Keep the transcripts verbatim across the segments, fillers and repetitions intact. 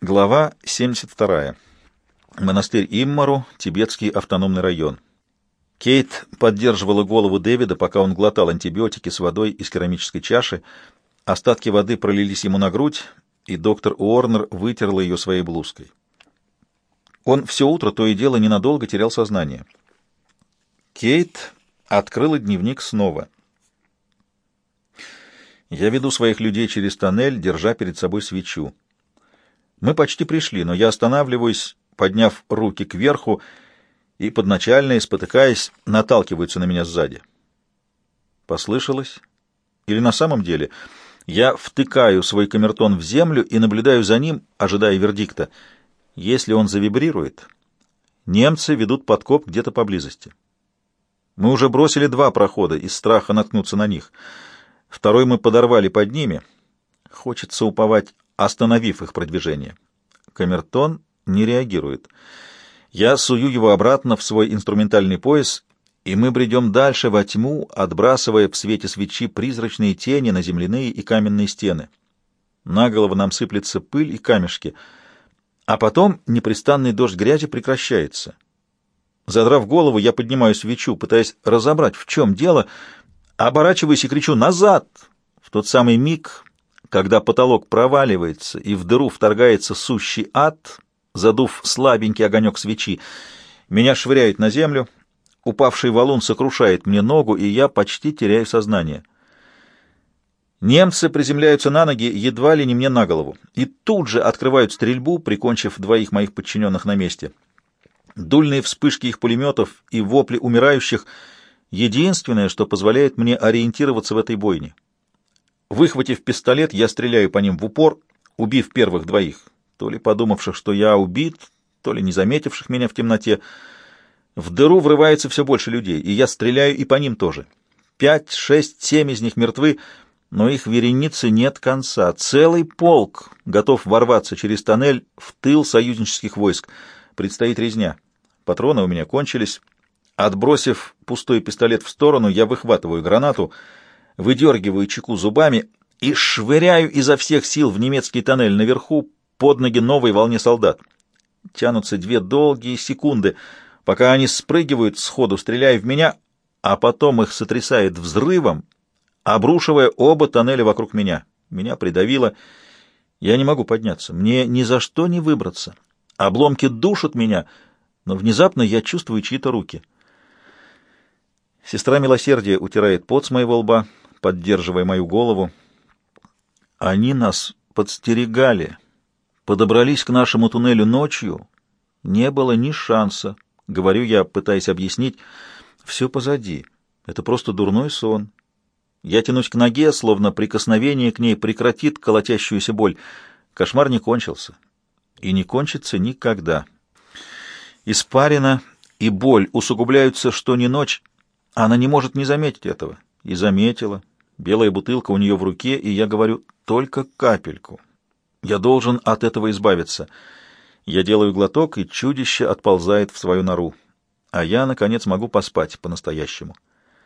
Глава семьдесят вторая. Монастырь Иммару, Тибетский автономный район. Кейт поддерживала голову Дэвида, пока он глотал антибиотики с водой из керамической чаши. Остатки воды пролились ему на грудь, и доктор Уорнер вытерла ее своей блузкой. Он все утро то и дело ненадолго терял сознание. Кейт открыла дневник снова. «Я веду своих людей через тоннель, держа перед собой свечу. Мы почти пришли, но я останавливаюсь, подняв руки кверху, и подначальные, спотыкаясь, наталкиваются на меня сзади. Послышалось? Или на самом деле? Я втыкаю свой камертон в землю и наблюдаю за ним, ожидая вердикта. Если он завибрирует, немцы ведут подкоп где-то поблизости. Мы уже бросили два прохода из страха наткнуться на них. Второй мы подорвали под ними. Хочется уповать, остановив их продвижение. Камертон не реагирует. Я сую его обратно в свой инструментальный пояс, и мы бредем дальше во тьму, отбрасывая в свете свечи призрачные тени на земляные и каменные стены. На голову нам сыплется пыль и камешки, а потом непрестанный дождь грязи прекращается. Задрав голову, я поднимаю свечу, пытаясь разобрать, в чем дело, оборачиваюсь и кричу «Назад!» В тот самый миг, когда потолок проваливается и в дыру вторгается сущий ад, задув слабенький огонек свечи, меня швыряют на землю, упавший валун сокрушает мне ногу, и я почти теряю сознание. Немцы приземляются на ноги едва ли не мне на голову, и тут же открывают стрельбу, прикончив двоих моих подчиненных на месте. Дульные вспышки их пулеметов и вопли умирающих — единственное, что позволяет мне ориентироваться в этой бойне. Выхватив пистолет, я стреляю по ним в упор, убив первых двоих, то ли подумавших, что я убит, то ли не заметивших меня в темноте. В дыру врывается все больше людей, и я стреляю и по ним тоже. Пять, шесть, семь из них мертвы, но их вереницы нет конца. Целый полк готов ворваться через тоннель в тыл союзнических войск. Предстоит резня. Патроны у меня кончились. Отбросив пустой пистолет в сторону, я выхватываю гранату, выдергиваю чеку зубами и швыряю изо всех сил в немецкий тоннель наверху под ноги новой волне солдат. Тянутся две долгие секунды, пока они спрыгивают, сходу стреляя в меня, а потом их сотрясает взрывом, обрушивая оба тоннеля вокруг меня. Меня придавило. Я не могу подняться. Мне ни за что не выбраться. Обломки душат меня, но внезапно я чувствую чьи-то руки. Сестра милосердия утирает пот с моего лба, поддерживая мою голову. Они нас подстерегали, подобрались к нашему туннелю ночью. Не было ни шанса, говорю я, пытаясь объяснить. Все позади. Это просто дурной сон. Я тянусь к ноге, словно прикосновение к ней прекратит колотящуюся боль. Кошмар не кончился. И не кончится никогда. Испарина и боль усугубляются, что ни ночь. Она не может не заметить этого. И заметила. Белая бутылка у нее в руке, и я говорю, только капельку. Я должен от этого избавиться. Я делаю глоток, и чудище отползает в свою нору. А я, наконец, могу поспать по-настоящему.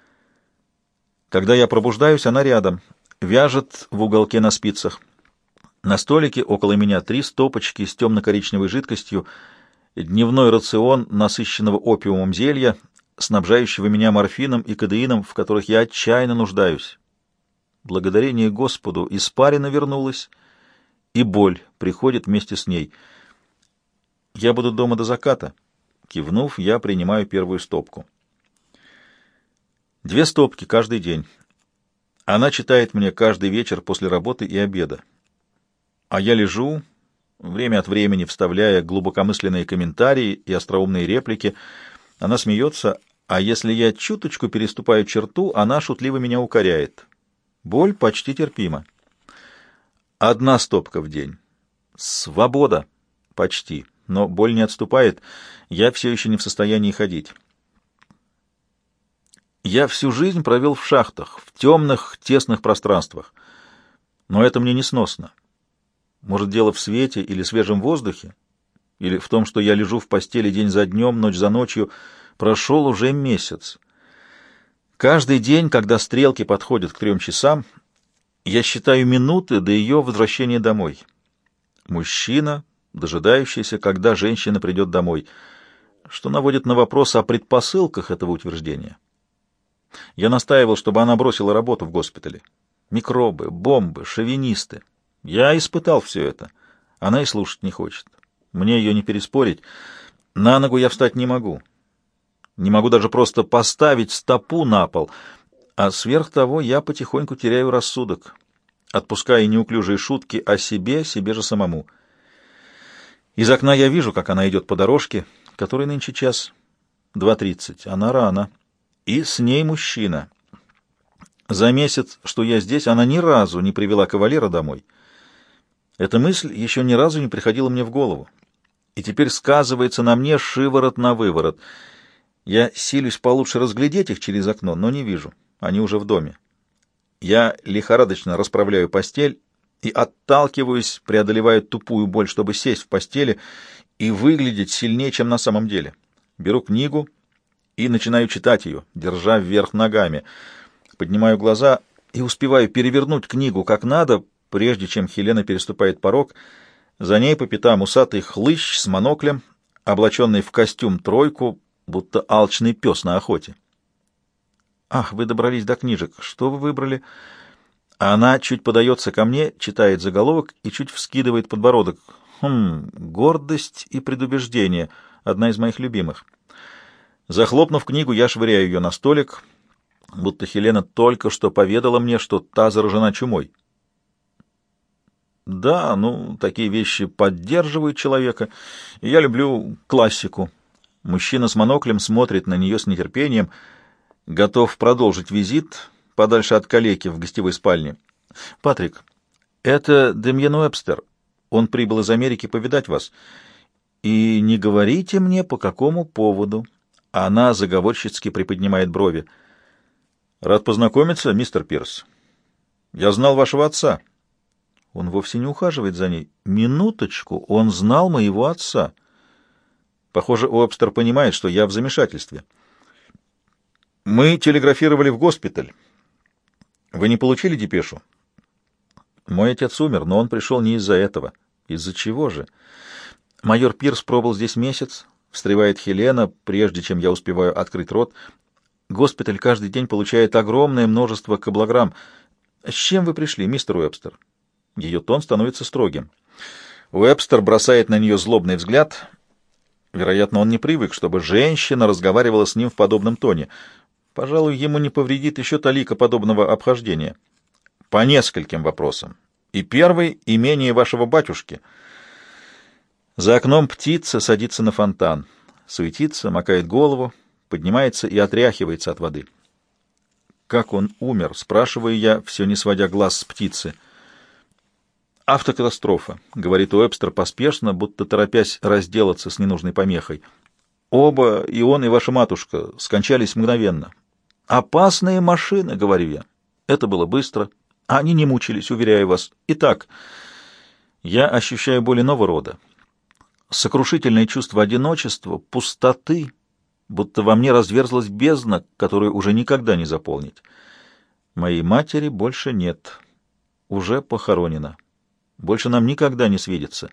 Когда я пробуждаюсь, она рядом. Вяжет в уголке на спицах. На столике около меня три стопочки с темно-коричневой жидкостью, дневной рацион насыщенного опиумом зелья, снабжающего меня морфином и кодеином, в которых я отчаянно нуждаюсь. Благодарение Господу испарина вернулась, и боль приходит вместе с ней. Я буду дома до заката. Кивнув, я принимаю первую стопку. Две стопки каждый день. Она читает мне каждый вечер после работы и обеда. А я лежу, время от времени вставляя глубокомысленные комментарии и остроумные реплики. Она смеется, а если я чуточку переступаю черту, она шутливо меня укоряет. Боль почти терпима. Одна стопка в день. Свобода. Почти. Но боль не отступает. Я все еще не в состоянии ходить. Я всю жизнь провел в шахтах, в темных, тесных пространствах. Но это мне несносно. Может, дело в свете или свежем воздухе? Или в том, что я лежу в постели день за днем, ночь за ночью? Прошел уже месяц. Каждый день, когда стрелки подходят к трем часам, я считаю минуты до ее возвращения домой. Мужчина дожидающийся, когда женщина придет домой, что наводит на вопрос о предпосылках этого утверждения. Я настаивал, чтобы она бросила работу в госпитале. Микробы, бомбы, шовинисты. Я испытал все это. Она и слушать не хочет. Мне ее не переспорить. На ногу я встать не могу. Не могу даже просто поставить стопу на пол. А сверх того я потихоньку теряю рассудок, отпуская неуклюжие шутки о себе, себе же самому. Из окна я вижу, как она идет по дорожке, который нынче час два тридцать. Она рано. И с ней мужчина. За месяц, что я здесь, она ни разу не привела кавалера домой. Эта мысль еще ни разу не приходила мне в голову. И теперь сказывается на мне шиворот на выворот. Я силюсь получше разглядеть их через окно, но не вижу. Они уже в доме. Я лихорадочно расправляю постель и отталкиваюсь, преодолевая тупую боль, чтобы сесть в постели и выглядеть сильнее, чем на самом деле. Беру книгу и начинаю читать ее, держа вверх ногами. Поднимаю глаза и успеваю перевернуть книгу как надо, прежде чем Хелена переступает порог. За ней по пятам усатый хлыщ с моноклем, облаченный в костюм тройку, будто алчный пес на охоте. «Ах, вы добрались до книжек. Что вы выбрали?» Она чуть подается ко мне, читает заголовок и чуть вскидывает подбородок. «Хм, гордость и предубеждение. Одна из моих любимых». Захлопнув книгу, я швыряю ее на столик, будто Хелена только что поведала мне, что та заражена чумой. Да, ну, такие вещи поддерживают человека, и я люблю классику. Мужчина с моноклем смотрит на нее с нетерпением, готов продолжить визит подальше от калеки в гостевой спальне. «Патрик, это Демьен Уэбстер. Он прибыл из Америки повидать вас. И не говорите мне, по какому поводу». Она заговорщицки приподнимает брови. «Рад познакомиться, мистер Пирс. Я знал вашего отца». Он вовсе не ухаживает за ней. Минуточку, он знал моего отца. Похоже, Уэбстер понимает, что я в замешательстве. Мы телеграфировали в госпиталь. Вы не получили депешу? Мой отец умер, но он пришел не из-за этого. Из-за чего же? Майор Пирс пробыл здесь месяц, встревает Хелена, прежде чем я успеваю открыть рот. Госпиталь каждый день получает огромное множество каблограмм. С чем вы пришли, мистер Уэбстер? Ее тон становится строгим. Уэбстер бросает на нее злобный взгляд. Вероятно, он не привык, чтобы женщина разговаривала с ним в подобном тоне. Пожалуй, ему не повредит еще талика подобного обхождения. По нескольким вопросам. И первый — имение вашего батюшки. За окном птица садится на фонтан. Суетится, макает голову, поднимается и отряхивается от воды. «Как он умер?» — спрашиваю я, все не сводя глаз с птицы. «Автокатастрофа», — говорит Уэбстер поспешно, будто торопясь разделаться с ненужной помехой. «Оба, и он, и ваша матушка, скончались мгновенно». «Опасные машины», — говорю я. Это было быстро. Они не мучились, уверяю вас. Итак, я ощущаю боль иного рода. Сокрушительное чувство одиночества, пустоты, будто во мне разверзлась бездна, которую уже никогда не заполнить. Моей матери больше нет. Уже похоронена. Больше нам никогда не свидится.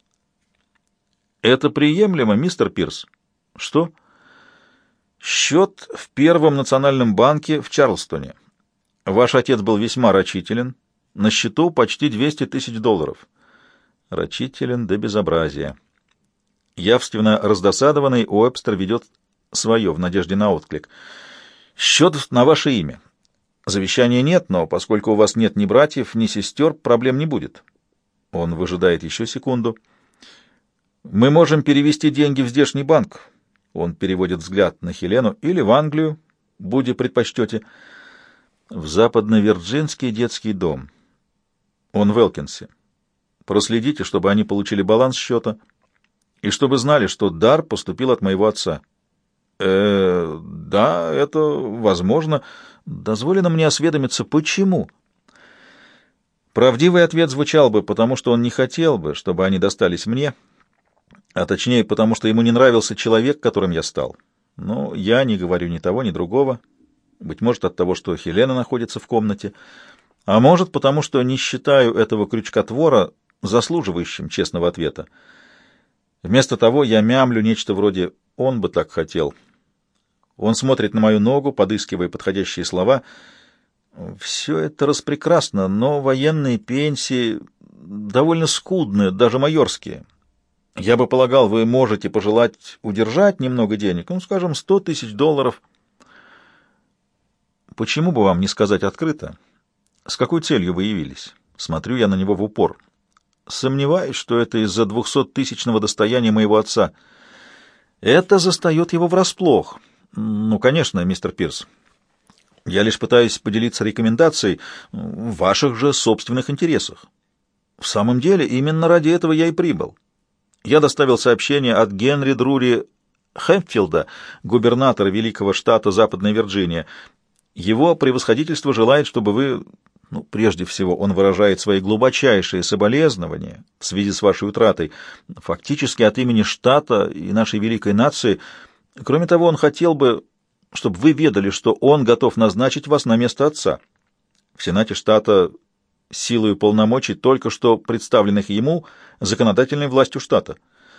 Это приемлемо, мистер Пирс? Что? Счет в Первом национальном банке в Чарльстоне. Ваш отец был весьма рачителен. На счету почти двести тысяч долларов. Рачителен до безобразия. Явственно раздосадованный, Уэбстер ведет свое в надежде на отклик. Счет на ваше имя. Завещания нет, но поскольку у вас нет ни братьев, ни сестер, проблем не будет. Он выжидает еще секунду. Мы можем перевести деньги в здешний банк. Он переводит взгляд на Хелену. Или в Англию, будь предпочтете. В западно-вирджинский детский дом. Он в Элкинсе. Проследите, чтобы они получили баланс счета, и чтобы знали, что дар поступил от моего отца. Э, да, это возможно. Дозволено мне осведомиться, почему? Правдивый ответ звучал бы, потому что он не хотел бы, чтобы они достались мне, а точнее, потому что ему не нравился человек, которым я стал. Но я не говорю ни того, ни другого. Быть может, от того, что Хелена находится в комнате, а может, потому что не считаю этого крючкотвора заслуживающим честного ответа. Вместо того я мямлю нечто вроде «он бы так хотел». Он смотрит на мою ногу, подыскивая подходящие слова. Все это распрекрасно, но военные пенсии довольно скудные, даже майорские. Я бы полагал, вы можете пожелать удержать немного денег, ну, скажем, сто тысяч долларов. Почему бы вам не сказать открыто, с какой целью вы явились? Смотрю я на него в упор. Сомневаюсь, что это из-за двухсоттысячного достояния моего отца. Это застает его врасплох. Ну, конечно, мистер Пирс. Я лишь пытаюсь поделиться рекомендацией в ваших же собственных интересах. В самом деле, именно ради этого я и прибыл. Я доставил сообщение от Генри Друри Хэмпфилда, губернатора Великого штата Западная Вирджиния. Его превосходительство желает, чтобы вы... Ну, прежде всего, он выражает свои глубочайшие соболезнования в связи с вашей утратой, фактически от имени штата и нашей великой нации. Кроме того, он хотел бы, чтобы вы ведали, что он готов назначить вас на место отца. В Сенате штата силою полномочий, только что представленных ему законодательной властью штата.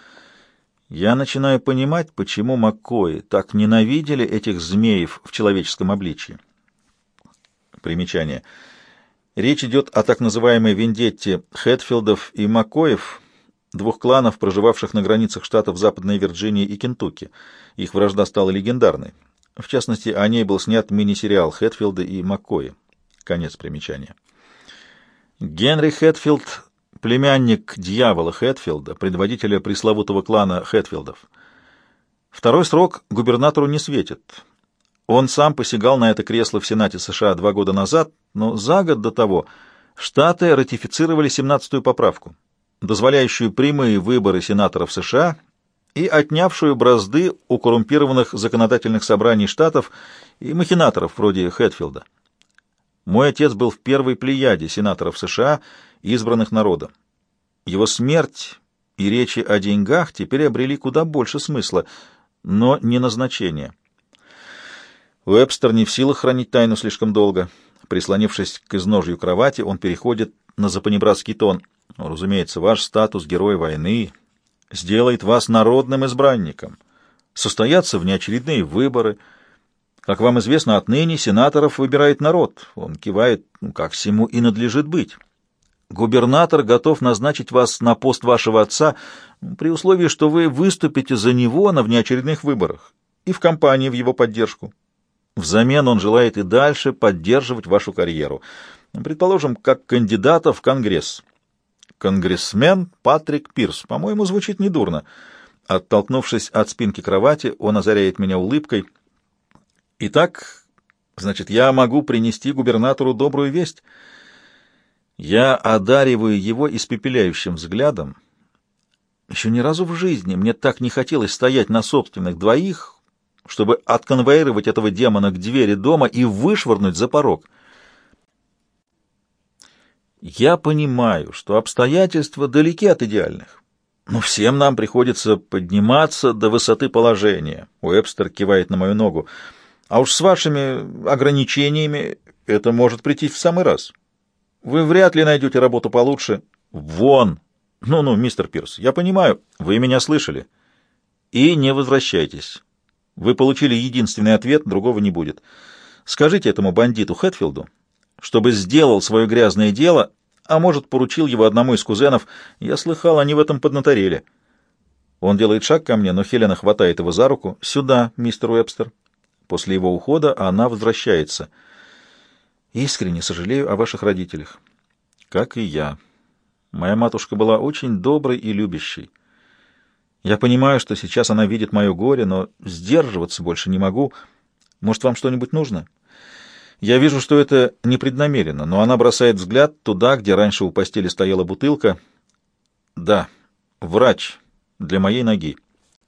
Я начинаю понимать, почему Маккои так ненавидели этих змеев в человеческом обличии. Примечание. Речь идет о так называемой вендетте Хэтфилдов и Маккоев, двух кланов, проживавших на границах штатов Западной Вирджинии и Кентукки. Их вражда стала легендарной. В частности, о ней был снят мини-сериал «Хэтфилды и Маккои». Конец примечания. Генри Хэтфилд — племянник дьявола Хэтфилда, предводителя пресловутого клана Хэтфилдов. Второй срок губернатору не светит. Он сам посягал на это кресло в Сенате США два года назад, но за год до того Штаты ратифицировали семнадцатую поправку, дозволяющую прямые выборы сенаторов США и отнявшую бразды у коррумпированных законодательных собраний штатов и махинаторов вроде Хэтфилда. Мой отец был в первой плеяде сенаторов США, избранных народом. Его смерть и речи о деньгах теперь обрели куда больше смысла, но не назначения. Уэбстер не в силах хранить тайну слишком долго. Прислонившись к изножью кровати, он переходит на запанибратский тон. Разумеется, ваш статус героя войны сделает вас народным избранником. Состоятся внеочередные выборы. Как вам известно, отныне сенаторов выбирает народ. Он кивает, ну, как всему и надлежит быть. Губернатор готов назначить вас на пост вашего отца при условии, что вы выступите за него на внеочередных выборах и в кампании в его поддержку. Взамен он желает и дальше поддерживать вашу карьеру, предположим, как кандидата в Конгресс. Конгрессмен Патрик Пирс, по-моему, звучит недурно. Оттолкнувшись от спинки кровати, он озаряет меня улыбкой. Итак, значит, я могу принести губернатору добрую весть. Я одариваю его испепеляющим взглядом. Еще ни разу в жизни мне так не хотелось стоять на собственных двоих, чтобы отконвоировать этого демона к двери дома и вышвырнуть за порог. Я понимаю, что обстоятельства далеки от идеальных, но всем нам приходится подниматься до высоты положения. Уэбстер кивает на мою ногу. А уж с вашими ограничениями это может прийти в самый раз. Вы вряд ли найдете работу получше. Вон! Ну-ну, мистер Пирс, я понимаю, вы меня слышали. И не возвращайтесь. Вы получили единственный ответ, другого не будет. Скажите этому бандиту Хэтфилду, чтобы сделал свое грязное дело, а может, поручил его одному из кузенов. Я слыхал, они в этом поднаторели. Он делает шаг ко мне, но Хелена хватает его за руку. «Сюда, мистер Уэбстер». После его ухода она возвращается. «Искренне сожалею о ваших родителях». «Как и я. Моя матушка была очень доброй и любящей. Я понимаю, что сейчас она видит мое горе, но сдерживаться больше не могу. Может, вам что-нибудь нужно?» Я вижу, что это непреднамеренно, но она бросает взгляд туда, где раньше у постели стояла бутылка. «Да, врач для моей ноги».